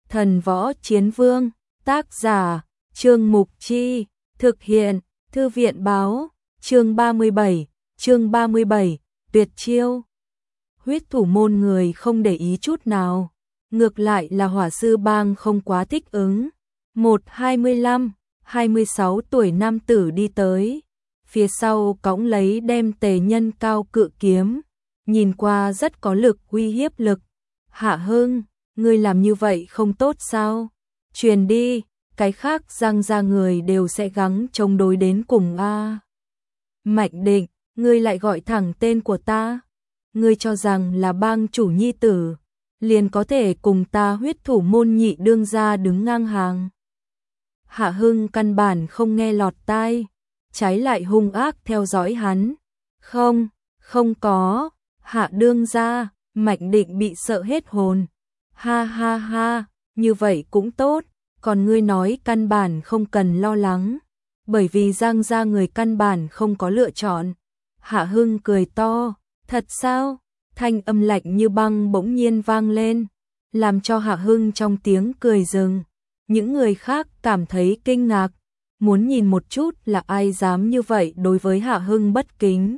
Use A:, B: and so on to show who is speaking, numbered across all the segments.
A: Thần võ chiến vương, tác giả, Trương Mục Chi, thực hiện, Thư viện báo, chương 37, tuyệt chiêu. Huyết thủ môn người không để ý chút nào, ngược lại là hỏa sư bang không quá thích ứng. Một 25-26 tuổi nam tử đi tới, phía sau cõng lấy đem Tề Nhân cao cự kiếm, nhìn qua rất có lực uy hiếp lực. Hạ Hưng, ngươi làm như vậy không tốt sao? Truyền đi, cái khác Giang gia người đều sẽ gắng chống đối đến cùng a. Mạnh Định, ngươi lại gọi thẳng tên của ta. Ngươi cho rằng là bang chủ nhi tử, liền có thể cùng ta huyết thủ môn nhị đương gia đứng ngang hàng. Hạ Hưng căn bản không nghe lọt tai, trái lại hung ác theo dõi hắn. Không có, Hạ đương gia. Mạnh Định bị sợ hết hồn. Ha ha ha, như vậy cũng tốt, còn ngươi nói căn bản không cần lo lắng, bởi vì Giang gia người căn bản không có lựa chọn. Hạ Hưng cười to, thật sao? Thanh âm lạnh như băng bỗng nhiên vang lên, làm cho Hạ Hưng trong tiếng cười dừng. Những người khác cảm thấy kinh ngạc, muốn nhìn một chút là ai dám như vậy đối với Hạ Hưng bất kính.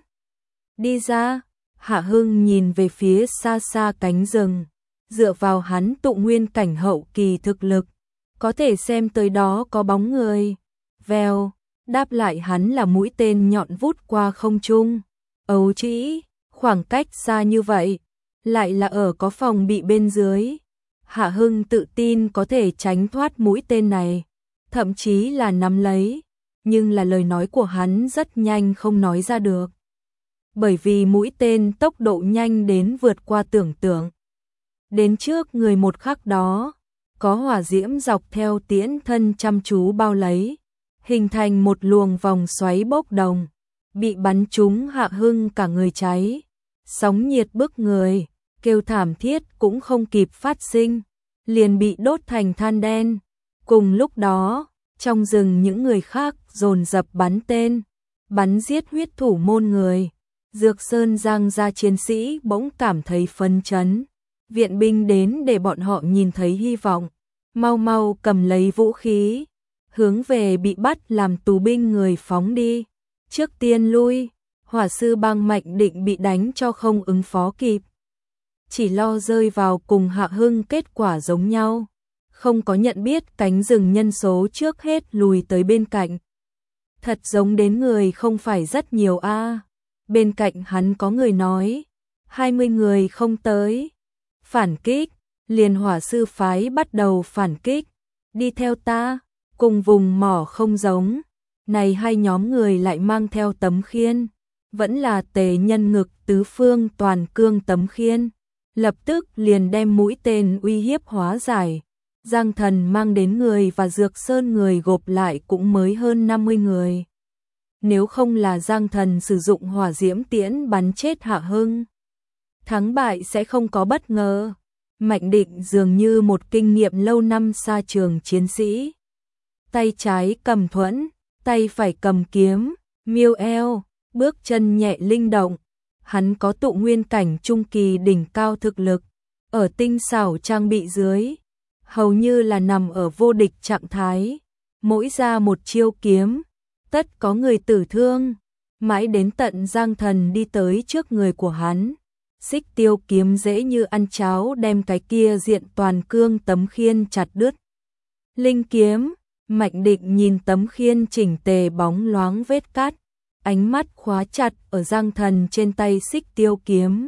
A: Đi ra. Hạ Hưng nhìn về phía xa xa cánh rừng, dựa vào hắn tụ nguyên cảnh hậu kỳ thực lực, có thể xem tới đó có bóng người. Vèo, đáp lại hắn là mũi tên nhọn vút qua không trung. Ấu trĩ, khoảng cách xa như vậy, lại là ở có phòng bị bên dưới. Hạ Hưng tự tin có thể tránh thoát mũi tên này, thậm chí là nắm lấy, nhưng là lời nói của hắn rất nhanh không nói ra được. Bởi vì mũi tên tốc độ nhanh đến vượt qua tưởng tượng. Đến trước người một khắc đó, có hỏa diễm dọc theo tiễn thân chăm chú bao lấy, hình thành một luồng vòng xoáy bốc đồng, bị bắn trúng Hạ Hưng cả người cháy. Sóng nhiệt bức người, kêu thảm thiết cũng không kịp phát sinh, liền bị đốt thành than đen. Cùng lúc đó, trong rừng những người khác dồn dập bắn tên, bắn giết huyết thủ môn người. Dược Sơn Giang gia chiến sĩ bỗng cảm thấy phấn chấn, viện binh đến để bọn họ nhìn thấy hy vọng, mau mau cầm lấy vũ khí, hướng về bị bắt làm tù binh người phóng đi. Trước tiên lui, hỏa sư bang Mạnh Định bị đánh cho không ứng phó kịp, chỉ lo rơi vào cùng Hạ Hưng kết quả giống nhau, không có nhận biết cánh rừng nhân số trước hết lùi tới bên cạnh. Thật giống đến người không phải rất nhiều a. Bên cạnh hắn có người nói, 20 người không tới. Phản kích, liền hỏa sư phái bắt đầu phản kích. Đi theo ta, cùng vùng mỏ không giống. Này hai nhóm người lại mang theo tấm khiên, vẫn là Tề Nhân ngực tứ phương toàn cương tấm khiên. Lập tức liền đem mũi tên uy hiếp hóa giải. Giang Thần mang đến người và Dược Sơn người gộp lại cũng mới hơn 50 người. Nếu không là Giang Thần sử dụng hỏa diễm tiễn bắn chết Hạ Hưng, thắng bại sẽ không có bất ngờ. Mạnh Định dường như một kinh nghiệm lâu năm xa trường chiến sĩ. Tay trái cầm thuẫn, tay phải cầm kiếm, miêu eo, bước chân nhẹ linh động. Hắn có tụ nguyên cảnh trung kỳ đỉnh cao thực lực, ở tinh xảo trang bị dưới, hầu như là nằm ở vô địch trạng thái. Mỗi ra một chiêu kiếm, tất có người tử thương, mãi đến tận Giang Thần đi tới trước người của hắn. Xích tiêu kiếm dễ như ăn cháo đem cái kia diện toàn cương tấm khiên chặt đứt. Linh kiếm, Mạnh Định nhìn tấm khiên chỉnh tề bóng loáng vết cắt, ánh mắt khóa chặt ở Giang Thần trên tay xích tiêu kiếm.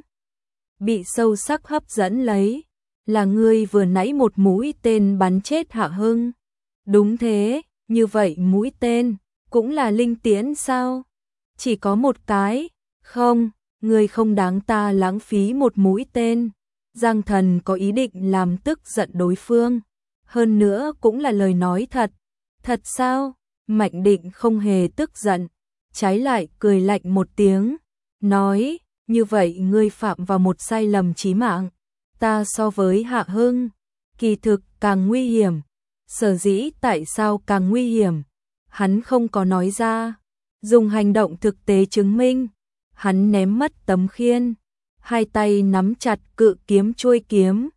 A: Bị sâu sắc hấp dẫn lấy, là ngươi vừa nãy một mũi tên bắn chết Hạ Hưng. Đúng thế, như vậy mũi tên cũng là linh tiễn sao? Chỉ có một cái, không, ngươi không đáng ta lãng phí một mũi tên. Giang Thần có ý định làm tức giận đối phương, hơn nữa cũng là lời nói thật. Thật sao? Mạnh Định không hề tức giận, trái lại cười lạnh một tiếng, nói, như vậy ngươi phạm vào một sai lầm chí mạng. Ta so với Hạ Hưng, kỳ thực càng nguy hiểm. Sở dĩ tại sao càng nguy hiểm? Hắn không có nói ra, dùng hành động thực tế chứng minh. Hắn ném mất tấm khiên, hai tay nắm chặt cự kiếm chuôi kiếm,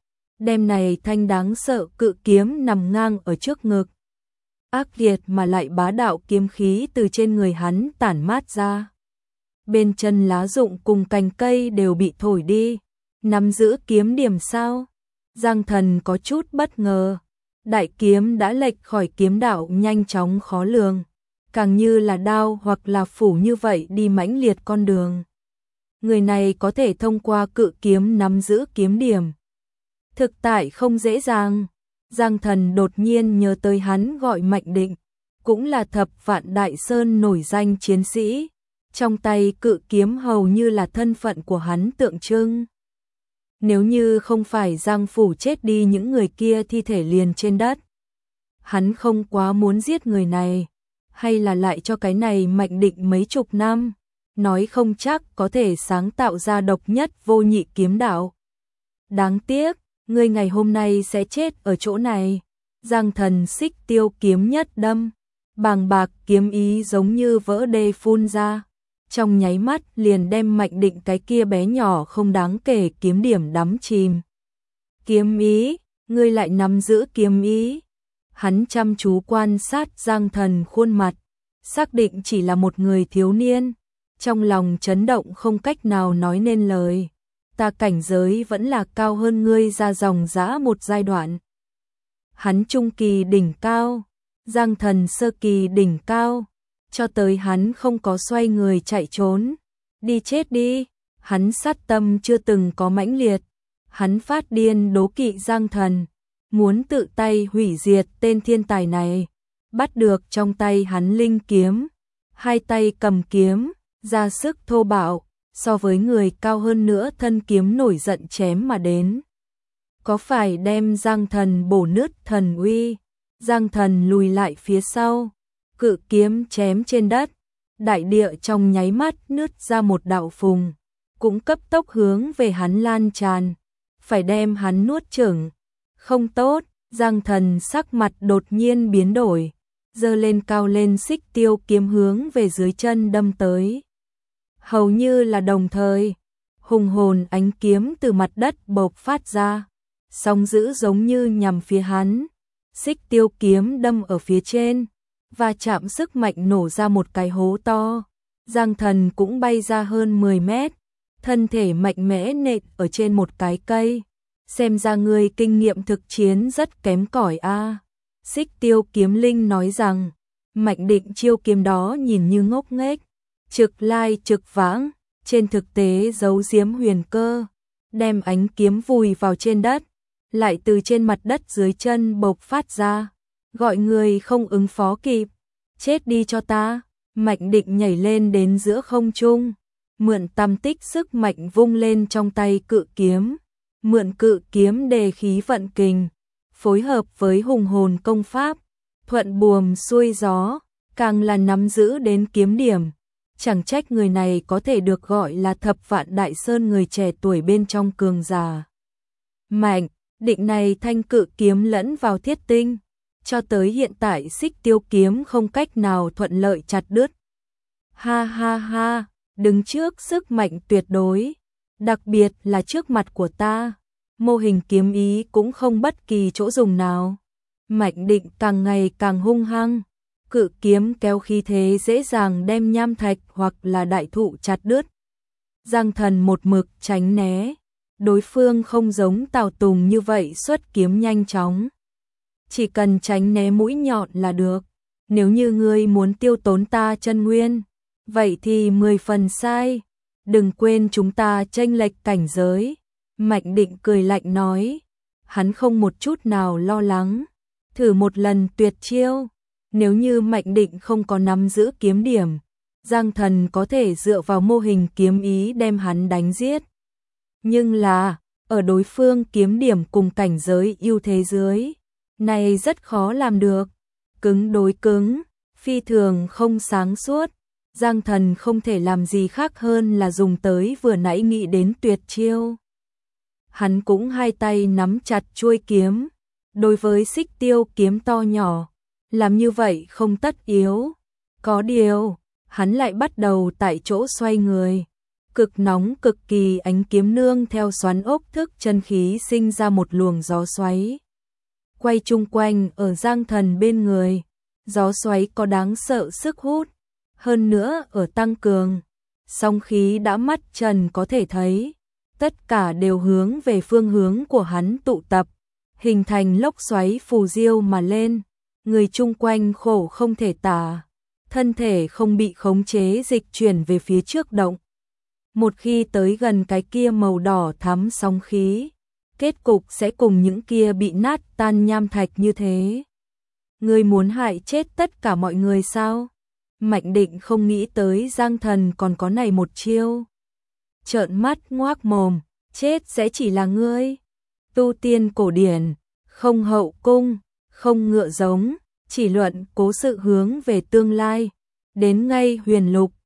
A: đem này thanh đáng sợ cự kiếm nằm ngang ở trước ngực. Ác liệt mà lại bá đạo kiếm khí từ trên người hắn tản mát ra. Bên chân lá rụng cùng cành cây đều bị thổi đi. Nắm giữ kiếm điểm sao? Giang Thần có chút bất ngờ. Đại kiếm đã lệch khỏi kiếm đạo nhanh chóng khó lường. Càng như là đao hoặc là phủ như vậy đi mãnh liệt con đường. Người này có thể thông qua cự kiếm nắm giữ kiếm điểm. Thực tại không dễ dàng. Giang Thần đột nhiên nhớ tới hắn gọi Mạnh Định, cũng là Thập Vạn Đại Sơn nổi danh chiến sĩ. Trong tay cự kiếm hầu như là thân phận của hắn tượng trưng. Nếu như không phải Giang phủ chết đi những người kia thi thể liền trên đất, hắn không quá muốn giết người này, hay là lại cho cái này Mạnh Định mấy chục năm, nói không chắc có thể sáng tạo ra độc nhất vô nhị kiếm đạo. Đáng tiếc, ngươi ngày hôm nay sẽ chết ở chỗ này. Giang Thần xích tiêu kiếm nhất đâm, bàng bạc kiếm ý giống như vỡ đê phun ra, trong nháy mắt liền đem Mạnh Định cái kia bé nhỏ không đáng kể kiếm điểm đắm chìm. Kiếm ý, ngươi lại nắm giữ kiếm ý. Hắn chăm chú quan sát Giang Thần khuôn mặt, xác định chỉ là một người thiếu niên, trong lòng chấn động không cách nào nói nên lời. Ta cảnh giới vẫn là cao hơn ngươi ra dòng dã một giai đoạn. Hắn trung kỳ đỉnh cao, Giang Thần sơ kỳ đỉnh cao, cho tới hắn không có xoay người chạy trốn. Đi chết đi, hắn sát tâm chưa từng có mãnh liệt. Hắn phát điên đố kỵ Giang Thần, muốn tự tay hủy diệt tên thiên tài này. Bắt được trong tay hắn linh kiếm, hai tay cầm kiếm, ra sức thô bạo, so với người cao hơn nữa thân kiếm nổi giận chém mà đến. Có phải đem Giang Thần bổ nứt thần uy? Giang Thần lùi lại phía sau, cự kiếm chém trên đất, đại địa trong nháy mắt nứt ra một đạo phùng, cũng cấp tốc hướng về hắn lan tràn, phải đem hắn nuốt chửng. Không tốt, Giang Thần sắc mặt đột nhiên biến đổi, giơ lên cao lên xích tiêu kiếm hướng về dưới chân đâm tới. Hầu như là đồng thời, hùng hồn ánh kiếm từ mặt đất bộc phát ra, sóng dữ giống như nhằm phía hắn. Xích tiêu kiếm đâm ở phía trên, và chạm sức mạnh nổ ra một cái hố to. Giang Thần cũng bay ra hơn 10 mét, thân thể mạnh mẽ nện ở trên một cái cây. Xem ra người kinh nghiệm thực chiến rất kém cỏi a. Xích tiêu kiếm linh nói rằng, Mạnh Định chiêu kiếm đó nhìn như ngốc nghếch, trực lai trực vãng, trên thực tế giấu giếm huyền cơ, đem ánh kiếm vùi vào trên đất, lại từ trên mặt đất dưới chân bộc phát ra, gọi người không ứng phó kịp. Chết đi cho ta. Mạnh Định nhảy lên đến giữa không trung, mượn tam tích sức mạnh vung lên trong tay cự kiếm, mượn cự kiếm đề khí vận kình, phối hợp với hùng hồn công pháp, thuận buồm xuôi gió, càng là nắm giữ đến kiếm điểm. Chẳng trách người này có thể được gọi là Thập Vạn Đại Sơn người trẻ tuổi bên trong cường giả. Mạnh Định này thanh cự kiếm lẫn vào thiết tinh, cho tới hiện tại xích tiêu kiếm không cách nào thuận lợi chặt đứt. Ha ha ha, đứng trước sức mạnh tuyệt đối, đặc biệt là trước mặt của ta, mô hình kiếm ý cũng không bất kỳ chỗ dùng nào. Mạnh Định càng ngày càng hung hăng, cự kiếm kéo khí thế dễ dàng đem nham thạch hoặc là đại thụ chặt đứt. Giang Thần một mực tránh né, đối phương không giống Tào Tùng như vậy xuất kiếm nhanh chóng. Chỉ cần tránh né mũi nhọn là được. Nếu như ngươi muốn tiêu tốn ta chân nguyên, vậy thì 10 phần sai. Đừng quên chúng ta chênh lệch cảnh giới. Mạnh Định cười lạnh nói. Hắn không một chút nào lo lắng. Thử một lần tuyệt chiêu. Nếu như Mạnh Định không có nắm giữ kiếm điểm, Giang Thần có thể dựa vào mô hình kiếm ý đem hắn đánh giết. Nhưng là, ở đối phương kiếm điểm cùng cảnh giới ưu thế dưới, này rất khó làm được. Cứng đối cứng, phi thường không sáng suốt. Giang Thần không thể làm gì khác hơn là dùng tới vừa nãy nghĩ đến tuyệt chiêu. Hắn cũng hai tay nắm chặt chuôi kiếm. Đối với xích tiêu kiếm to nhỏ, làm như vậy không tất yếu. Có điều, hắn lại bắt đầu tại chỗ xoay người. cực nóng cực kỳ, ánh kiếm nương theo xoắn ốc thức chân khí sinh ra một luồng gió xoáy. Quay chung quanh ở Giang Thần bên người, gió xoáy có đáng sợ sức hút, hơn nữa ở tăng cường, song khí đã mắt trần có thể thấy, tất cả đều hướng về phương hướng của hắn tụ tập, hình thành lốc xoáy phù diêu mà lên, người chung quanh khổ không thể tả, thân thể không bị khống chế dịch chuyển về phía trước động. Một khi tới gần cái kia màu đỏ thắm sóng khí, kết cục sẽ cùng những kia bị nát tan nham thạch như thế. Ngươi muốn hại chết tất cả mọi người sao? Mạnh Định không nghĩ tới Giang Thần còn có này một chiêu. Trợn mắt ngoác mồm, chết sẽ chỉ là ngươi. Tu tiên cổ điển, không hậu cung, không ngựa giống, chỉ luận cố sự hướng về tương lai. Đến ngay huyền lục,